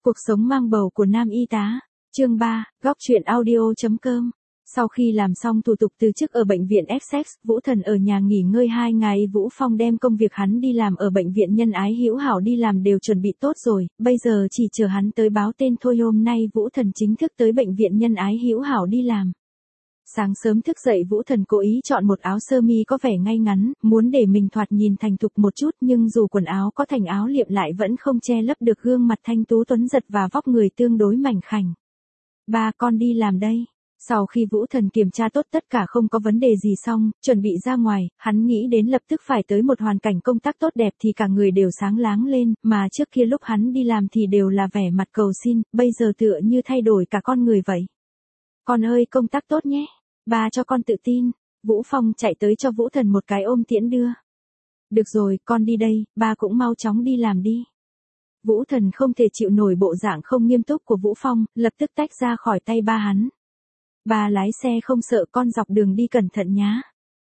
Cuộc sống mang bầu của nam y tá. Chương 3, góc truyện audio.com. Sau khi làm xong thủ tục từ chức ở bệnh viện Essex, Vũ Thần ở nhà nghỉ ngơi 2 ngày. Vũ Phong đem công việc hắn đi làm ở bệnh viện Nhân Ái Hữu Hảo đi làm đều chuẩn bị tốt rồi, bây giờ chỉ chờ hắn tới báo tên thôi. Hôm nay Vũ Thần chính thức tới bệnh viện Nhân Ái Hữu Hảo đi làm. Sáng sớm thức dậy Vũ Thần cố ý chọn một áo sơ mi có vẻ ngay ngắn, muốn để mình thoạt nhìn thành thục một chút, nhưng dù quần áo có thành áo liệm lại vẫn không che lấp được gương mặt thanh tú tuấn giật và vóc người tương đối mảnh khảnh. Ba con đi làm đây. Sau khi Vũ Thần kiểm tra tốt tất cả không có vấn đề gì xong, chuẩn bị ra ngoài, hắn nghĩ đến lập tức phải tới một hoàn cảnh công tác tốt đẹp thì cả người đều sáng láng lên, mà trước kia lúc hắn đi làm thì đều là vẻ mặt cầu xin, bây giờ tựa như thay đổi cả con người vậy. Con ơi, công tác tốt nhé. Ba cho con tự tin. Vũ Phong chạy tới cho Vũ Thần một cái ôm tiễn đưa. Được rồi, con đi đây, ba cũng mau chóng đi làm đi. Vũ Thần không thể chịu nổi bộ dạng không nghiêm túc của Vũ Phong, lập tức tách ra khỏi tay ba hắn. Ba lái xe không sợ, con dọc đường đi cẩn thận nhá.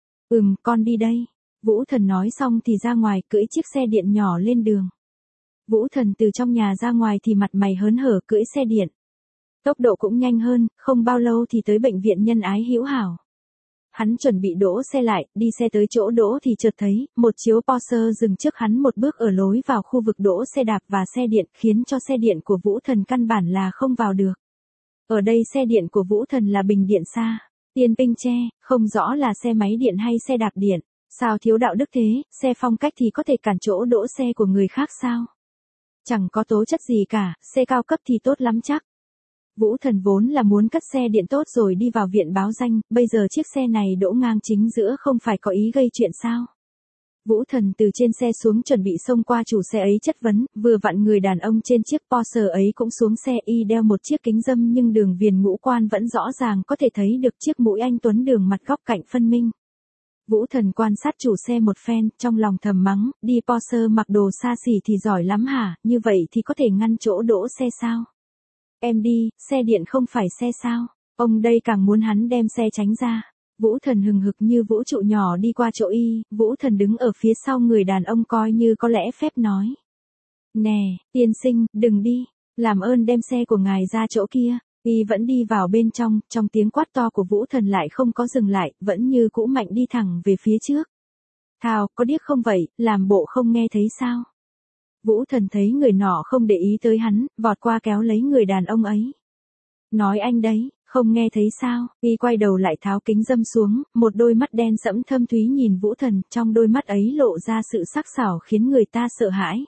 Con đi đây. Vũ Thần nói xong thì ra ngoài cưỡi chiếc xe điện nhỏ lên đường. Vũ Thần từ trong nhà ra ngoài thì mặt mày hớn hở cưỡi xe điện. Tốc độ cũng nhanh hơn, không bao lâu thì tới bệnh viện Nhân Ái Hữu Hảo. Hắn chuẩn bị đỗ xe lại, đi xe tới chỗ đỗ thì chợt thấy, một chiếu Porsche dừng trước hắn một bước ở lối vào khu vực đỗ xe đạp và xe điện, khiến cho xe điện của Vũ Thần căn bản là không vào được. Ở đây xe điện của Vũ Thần là bình điện xa, tiền pinh tre, không rõ là xe máy điện hay xe đạp điện. Sao thiếu đạo đức thế, xe phong cách thì có thể cản chỗ đỗ xe của người khác sao? Chẳng có tố chất gì cả, xe cao cấp thì tốt lắm chắc. Vũ Thần vốn là muốn cất xe điện tốt rồi đi vào viện báo danh, bây giờ chiếc xe này đỗ ngang chính giữa không phải có ý gây chuyện sao? Vũ Thần từ trên xe xuống chuẩn bị xông qua chủ xe ấy chất vấn, vừa vặn người đàn ông trên chiếc Porsche ấy cũng xuống xe, y đeo một chiếc kính râm nhưng đường viền ngũ quan vẫn rõ ràng có thể thấy được chiếc mũi anh tuấn đường mặt góc cạnh phân minh. Vũ Thần quan sát chủ xe một phen, trong lòng thầm mắng, đi Porsche mặc đồ xa xỉ thì giỏi lắm hả, như vậy thì có thể ngăn chỗ đỗ xe sao? Em đi, xe điện không phải xe sao? Ông đây càng muốn hắn đem xe tránh ra. Vũ Thần hừng hực như vũ trụ nhỏ đi qua chỗ y, Vũ Thần đứng ở phía sau người đàn ông coi như có lẽ phép nói. Nè, tiên sinh, đừng đi, làm ơn đem xe của ngài ra chỗ kia. Y vẫn đi vào bên trong tiếng quát to của Vũ Thần lại không có dừng lại, vẫn như cũ mạnh đi thẳng về phía trước. Thào, có điếc không vậy, làm bộ không nghe thấy sao? Vũ Thần thấy người nọ không để ý tới hắn, vọt qua kéo lấy người đàn ông ấy. Nói anh đấy, không nghe thấy sao? Y quay đầu lại tháo kính râm xuống, một đôi mắt đen sẫm thâm thúy nhìn Vũ Thần, trong đôi mắt ấy lộ ra sự sắc sảo khiến người ta sợ hãi.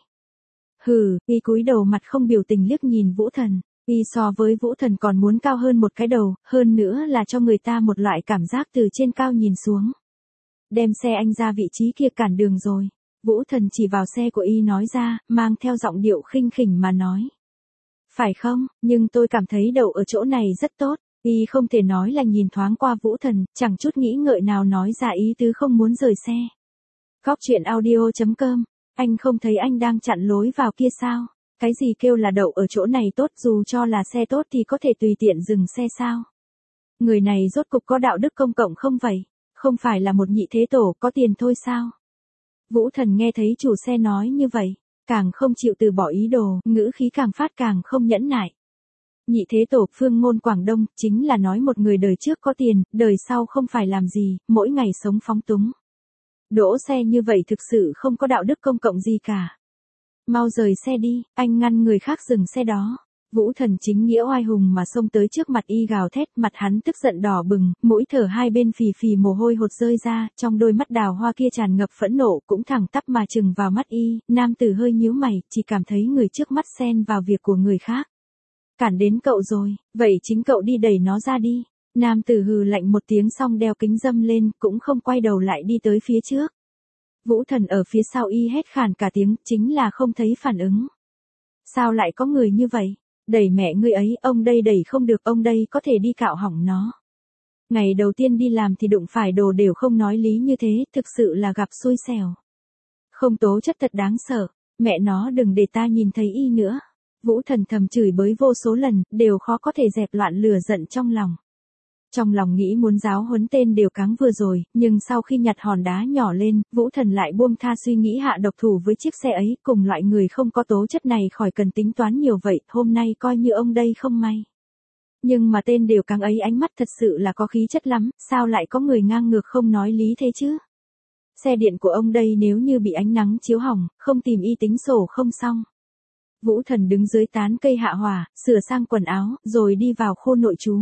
Y cúi đầu mặt không biểu tình liếc nhìn Vũ Thần. Y so với Vũ Thần còn muốn cao hơn một cái đầu, hơn nữa là cho người ta một loại cảm giác từ trên cao nhìn xuống. Đem xe anh ra vị trí kia cản đường rồi. Vũ Thần chỉ vào xe của y nói ra, mang theo giọng điệu khinh khỉnh mà nói. Phải không, nhưng tôi cảm thấy đậu ở chỗ này rất tốt. Y không thể nói là nhìn thoáng qua Vũ Thần, chẳng chút nghĩ ngợi nào nói ra ý tứ không muốn rời xe. Góc truyện audio.com, anh không thấy anh đang chặn lối vào kia sao? Cái gì kêu là đậu ở chỗ này tốt, dù cho là xe tốt thì có thể tùy tiện dừng xe sao? Người này rốt cục có đạo đức công cộng không vậy? Không phải là một nhị thế tổ có tiền thôi sao? Vũ Thần nghe thấy chủ xe nói như vậy, càng không chịu từ bỏ ý đồ, ngữ khí càng phát càng không nhẫn nại. Nhị thế tổ phương ngôn Quảng Đông, chính là nói một người đời trước có tiền, đời sau không phải làm gì, mỗi ngày sống phóng túng. Đỗ xe như vậy thực sự không có đạo đức công cộng gì cả. Mau rời xe đi, anh ngăn người khác dừng xe đó. Vũ Thần chính nghĩa oai hùng mà xông tới trước mặt y gào thét, mặt hắn tức giận đỏ bừng, mũi thở hai bên phì phì mồ hôi hột rơi ra, trong đôi mắt đào hoa kia tràn ngập phẫn nộ cũng thẳng tắp mà chừng vào mắt y, nam tử hơi nhíu mày, chỉ cảm thấy người trước mắt xen vào việc của người khác. Cản đến cậu rồi, vậy chính cậu đi đẩy nó ra đi. Nam tử hừ lạnh một tiếng xong đeo kính râm lên, cũng không quay đầu lại đi tới phía trước. Vũ Thần ở phía sau y hét khàn cả tiếng, chính là không thấy phản ứng. Sao lại có người như vậy? Đẩy mẹ ngươi ấy, ông đây đẩy không được, ông đây có thể đi cạo hỏng nó. Ngày đầu tiên đi làm thì đụng phải đồ đều không nói lý như thế, thực sự là gặp xui xẻo. Không tố chất thật đáng sợ, mẹ nó đừng để ta nhìn thấy y nữa. Vũ Thần thầm chửi bới vô số lần, đều khó có thể dẹp loạn lửa giận trong lòng. Trong lòng nghĩ muốn giáo huấn tên đều cáng vừa rồi, nhưng sau khi nhặt hòn đá nhỏ lên, Vũ Thần lại buông tha suy nghĩ hạ độc thủ với chiếc xe ấy, cùng loại người không có tố chất này khỏi cần tính toán nhiều vậy, hôm nay coi như ông đây không may. Nhưng mà tên đều cáng ấy ánh mắt thật sự là có khí chất lắm, sao lại có người ngang ngược không nói lý thế chứ? Xe điện của ông đây nếu như bị ánh nắng chiếu hỏng, không tìm y tính sổ không xong. Vũ Thần đứng dưới tán cây hạ hỏa, sửa sang quần áo, rồi đi vào khu nội trú.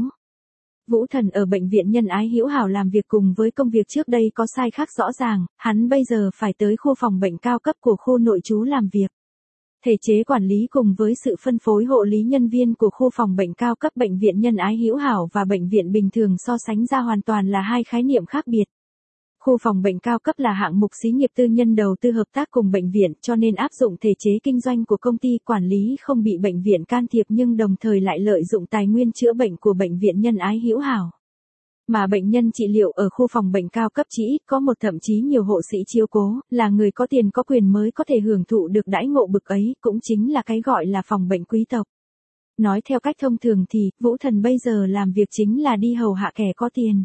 Vũ Thần ở bệnh viện Nhân Ái Hữu Hảo làm việc cùng với công việc trước đây có sai khác rõ ràng, hắn bây giờ phải tới khu phòng bệnh cao cấp của khu nội trú làm việc. Thể chế quản lý cùng với sự phân phối hộ lý nhân viên của khu phòng bệnh cao cấp bệnh viện Nhân Ái Hữu Hảo và bệnh viện bình thường so sánh ra hoàn toàn là hai khái niệm khác biệt. Khu phòng bệnh cao cấp là hạng mục xí nghiệp tư nhân đầu tư hợp tác cùng bệnh viện, cho nên áp dụng thể chế kinh doanh của công ty quản lý không bị bệnh viện can thiệp nhưng đồng thời lại lợi dụng tài nguyên chữa bệnh của bệnh viện Nhân Ái Hữu Hảo. Mà bệnh nhân trị liệu ở khu phòng bệnh cao cấp chỉ ít có một thậm chí nhiều hộ sĩ chiếu cố, là người có tiền có quyền mới có thể hưởng thụ được đãi ngộ bực ấy, cũng chính là cái gọi là phòng bệnh quý tộc. Nói theo cách thông thường thì, Vũ Thần bây giờ làm việc chính là đi hầu hạ kẻ có tiền.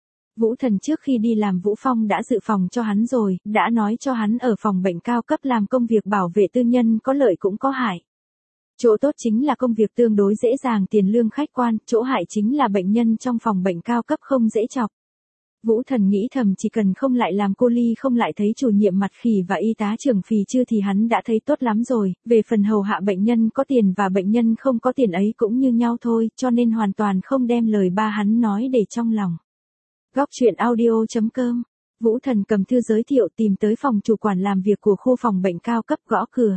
Vũ Thần trước khi đi làm Vũ Phong đã dự phòng cho hắn rồi, đã nói cho hắn ở phòng bệnh cao cấp làm công việc bảo vệ tư nhân có lợi cũng có hại. Chỗ tốt chính là công việc tương đối dễ dàng, tiền lương khách quan, chỗ hại chính là bệnh nhân trong phòng bệnh cao cấp không dễ chọc. Vũ Thần nghĩ thầm chỉ cần không lại làm cô Ly, không lại thấy chủ nhiệm mặt khỉ và y tá trưởng phì chưa thì hắn đã thấy tốt lắm rồi, về phần hầu hạ bệnh nhân có tiền và bệnh nhân không có tiền ấy cũng như nhau thôi, cho nên hoàn toàn không đem lời ba hắn nói để trong lòng. Góc truyện audio.com. Vũ Thần cầm thư giới thiệu tìm tới phòng chủ quản làm việc của khu phòng bệnh cao cấp, gõ cửa.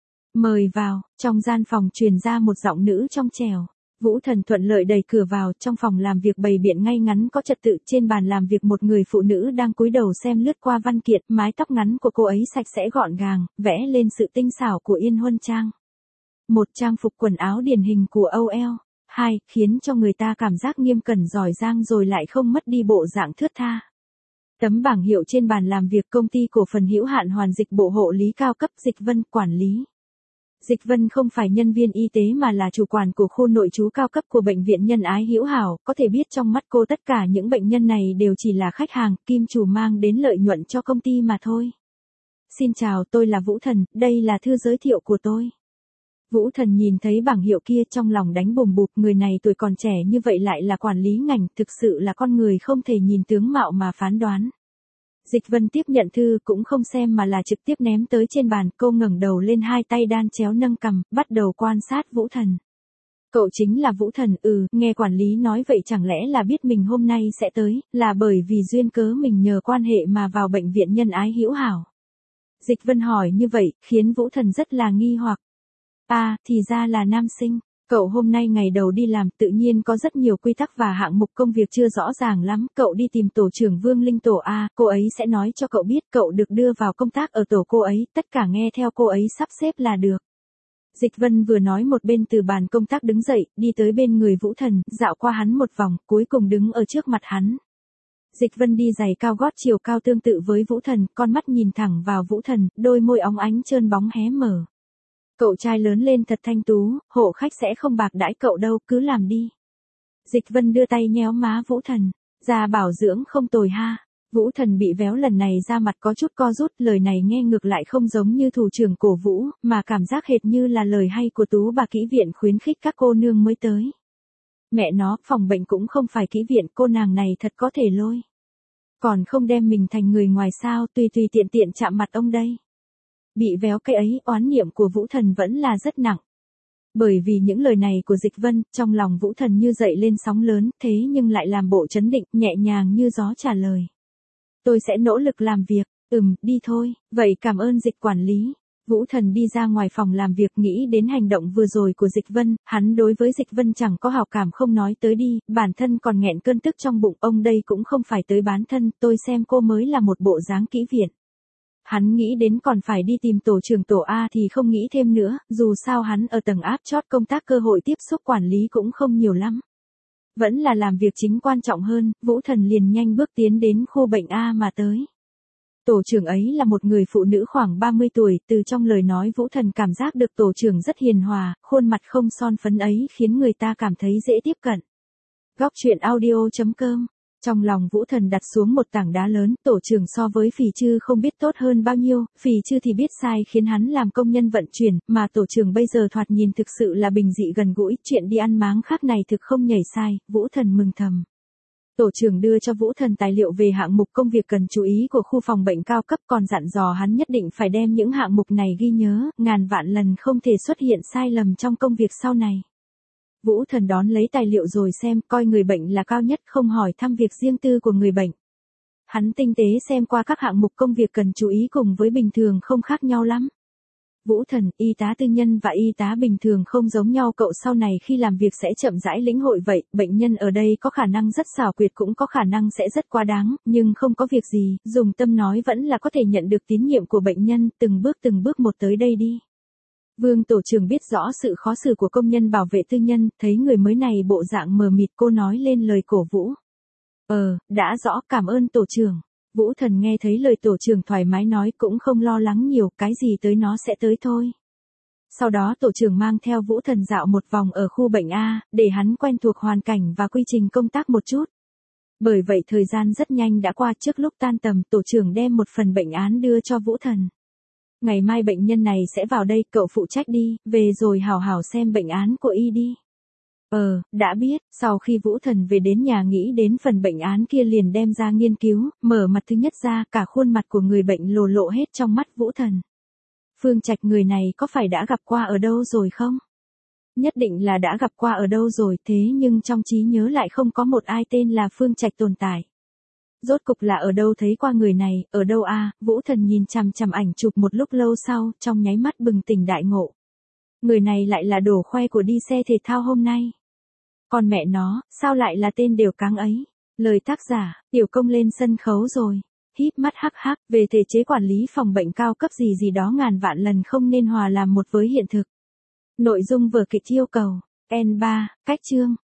Mời vào, trong gian phòng truyền ra một giọng nữ trong trẻo. Vũ Thần thuận lợi đẩy cửa vào, trong phòng làm việc bày biện ngay ngắn có trật tự, trên bàn làm việc một người phụ nữ đang cúi đầu xem lướt qua văn kiện, mái tóc ngắn của cô ấy sạch sẽ gọn gàng, vẽ lên sự tinh xảo của Yên Huân Trang. Một trang phục quần áo điển hình của Âu Eo. Hai, khiến cho người ta cảm giác nghiêm cẩn giỏi giang rồi lại không mất đi bộ dạng thướt tha. Tấm bảng hiệu trên bàn làm việc công ty cổ phần hữu hạn Hoàn Dịch bộ hộ lý cao cấp Dịch Vân quản lý. Dịch Vân không phải nhân viên y tế mà là chủ quản của khu nội trú cao cấp của bệnh viện Nhân Ái Hữu Hảo, có thể biết trong mắt cô tất cả những bệnh nhân này đều chỉ là khách hàng, kim chủ mang đến lợi nhuận cho công ty mà thôi. Xin chào, tôi là Vũ Thần, đây là thư giới thiệu của tôi. Vũ Thần nhìn thấy bảng hiệu kia trong lòng đánh bùm bụp, người này tuổi còn trẻ như vậy lại là quản lý ngành, thực sự là con người không thể nhìn tướng mạo mà phán đoán. Dịch Vân tiếp nhận thư cũng không xem mà là trực tiếp ném tới trên bàn, cô ngẩng đầu lên, hai tay đan chéo nâng cằm, bắt đầu quan sát Vũ Thần. Cậu chính là Vũ Thần? Nghe quản lý nói vậy chẳng lẽ là biết mình hôm nay sẽ tới, là bởi vì duyên cớ mình nhờ quan hệ mà vào bệnh viện Nhân Ái Hữu Hảo. Dịch Vân hỏi như vậy, khiến Vũ Thần rất là nghi hoặc. Thì ra là nam sinh. Cậu hôm nay ngày đầu đi làm tự nhiên có rất nhiều quy tắc và hạng mục công việc chưa rõ ràng lắm. Cậu đi tìm tổ trưởng Vương Linh tổ A, cô ấy sẽ nói cho cậu biết cậu được đưa vào công tác ở tổ cô ấy, tất cả nghe theo cô ấy sắp xếp là được. Dịch Vân vừa nói một bên từ bàn công tác đứng dậy, đi tới bên người Vũ Thần, dạo qua hắn một vòng, cuối cùng đứng ở trước mặt hắn. Dịch Vân đi giày cao gót chiều cao tương tự với Vũ Thần, con mắt nhìn thẳng vào Vũ Thần, đôi môi óng ánh trơn bóng hé mở. Cậu trai lớn lên thật thanh tú, hộ khách sẽ không bạc đãi cậu đâu, cứ làm đi. Dịch Vân đưa tay nhéo má Vũ Thần, da bảo dưỡng không tồi ha. Vũ Thần bị véo lần này da mặt có chút co rút, lời này nghe ngược lại không giống như thủ trưởng cổ vũ, mà cảm giác hệt như là lời hay của Tú bà kỹ viện khuyến khích các cô nương mới tới. Mẹ nó, phòng bệnh cũng không phải kỹ viện, cô nàng này thật có thể lôi. Còn không đem mình thành người ngoài sao, tùy tiện tiện chạm mặt ông đây. Bị véo cái ấy, oán niệm của Vũ Thần vẫn là rất nặng. Bởi vì những lời này của Dịch Vân, trong lòng Vũ Thần như dậy lên sóng lớn, thế nhưng lại làm bộ trấn định, nhẹ nhàng như gió trả lời. Tôi sẽ nỗ lực làm việc, đi thôi, vậy cảm ơn Dịch quản lý. Vũ Thần đi ra ngoài phòng làm việc, nghĩ đến hành động vừa rồi của Dịch Vân, hắn đối với Dịch Vân chẳng có hảo cảm, không nói tới đi, bản thân còn nghẹn cơn tức trong bụng, ông đây cũng không phải tới bán thân, tôi xem cô mới là một bộ dáng kỹ viện. Hắn nghĩ đến còn phải đi tìm tổ trưởng tổ A thì không nghĩ thêm nữa, dù sao hắn ở tầng áp chót, công tác cơ hội tiếp xúc quản lý cũng không nhiều lắm. Vẫn là làm việc chính quan trọng hơn, Vũ Thần liền nhanh bước tiến đến khu bệnh A mà tới. Tổ trưởng ấy là một người phụ nữ khoảng 30 tuổi, từ trong lời nói Vũ Thần cảm giác được tổ trưởng rất hiền hòa, khuôn mặt không son phấn ấy khiến người ta cảm thấy dễ tiếp cận. Góc truyện audio.com. Trong lòng Vũ Thần đặt xuống một tảng đá lớn, tổ trưởng so với Phì Chư không biết tốt hơn bao nhiêu, Phì Chư thì biết sai khiến hắn làm công nhân vận chuyển, mà tổ trưởng bây giờ thoạt nhìn thực sự là bình dị gần gũi, chuyện đi ăn máng khác này thực không nhảy sai, Vũ Thần mừng thầm. Tổ trưởng đưa cho Vũ Thần tài liệu về hạng mục công việc cần chú ý của khu phòng bệnh cao cấp, còn dặn dò hắn nhất định phải đem những hạng mục này ghi nhớ, ngàn vạn lần không thể xuất hiện sai lầm trong công việc sau này. Vũ Thần đón lấy tài liệu rồi xem, coi người bệnh là cao nhất, không hỏi thăm việc riêng tư của người bệnh. Hắn tinh tế xem qua các hạng mục công việc cần chú ý cùng với bình thường không khác nhau lắm. Vũ Thần, y tá tư nhân và y tá bình thường không giống nhau, cậu sau này khi làm việc sẽ chậm rãi lĩnh hội vậy, bệnh nhân ở đây có khả năng rất xảo quyệt cũng có khả năng sẽ rất quá đáng, nhưng không có việc gì, dùng tâm nói vẫn là có thể nhận được tín nhiệm của bệnh nhân, từng bước một tới đây đi. Vương tổ trưởng biết rõ sự khó xử của công nhân bảo vệ tư nhân, thấy người mới này bộ dạng mờ mịt, cô nói lên lời cổ vũ. Đã rõ, cảm ơn tổ trưởng. Vũ Thần nghe thấy lời tổ trưởng thoải mái nói cũng không lo lắng nhiều, cái gì tới nó sẽ tới thôi. Sau đó tổ trưởng mang theo Vũ Thần dạo một vòng ở khu bệnh A, để hắn quen thuộc hoàn cảnh và quy trình công tác một chút. Bởi vậy thời gian rất nhanh đã qua, trước lúc tan tầm tổ trưởng đem một phần bệnh án đưa cho Vũ Thần. Ngày mai bệnh nhân này sẽ vào đây, cậu phụ trách đi, về rồi hảo hảo xem bệnh án của y đi. Đã biết, sau khi Vũ Thần về đến nhà nghĩ đến phần bệnh án kia liền đem ra nghiên cứu, mở mặt thứ nhất ra, cả khuôn mặt của người bệnh lồ lộ hết trong mắt Vũ Thần. Phương Trạch người này có phải đã gặp qua ở đâu rồi không? Nhất định là đã gặp qua ở đâu rồi, thế nhưng trong trí nhớ lại không có một ai tên là Phương Trạch tồn tại. Rốt cục là ở đâu thấy qua người này, ở đâu a? Vũ Thần nhìn chằm chằm ảnh chụp một lúc lâu sau, trong nháy mắt bừng tỉnh đại ngộ. Người này lại là đồ khoe của đi xe thể thao hôm nay. Còn mẹ nó, sao lại là tên đều cáng ấy? Lời tác giả, Tiểu Công lên sân khấu rồi. Híp mắt hắc hắc, về thể chế quản lý phòng bệnh cao cấp gì đó ngàn vạn lần không nên hòa làm một với hiện thực. Nội dung vở kịch yêu cầu. N3, cách chương.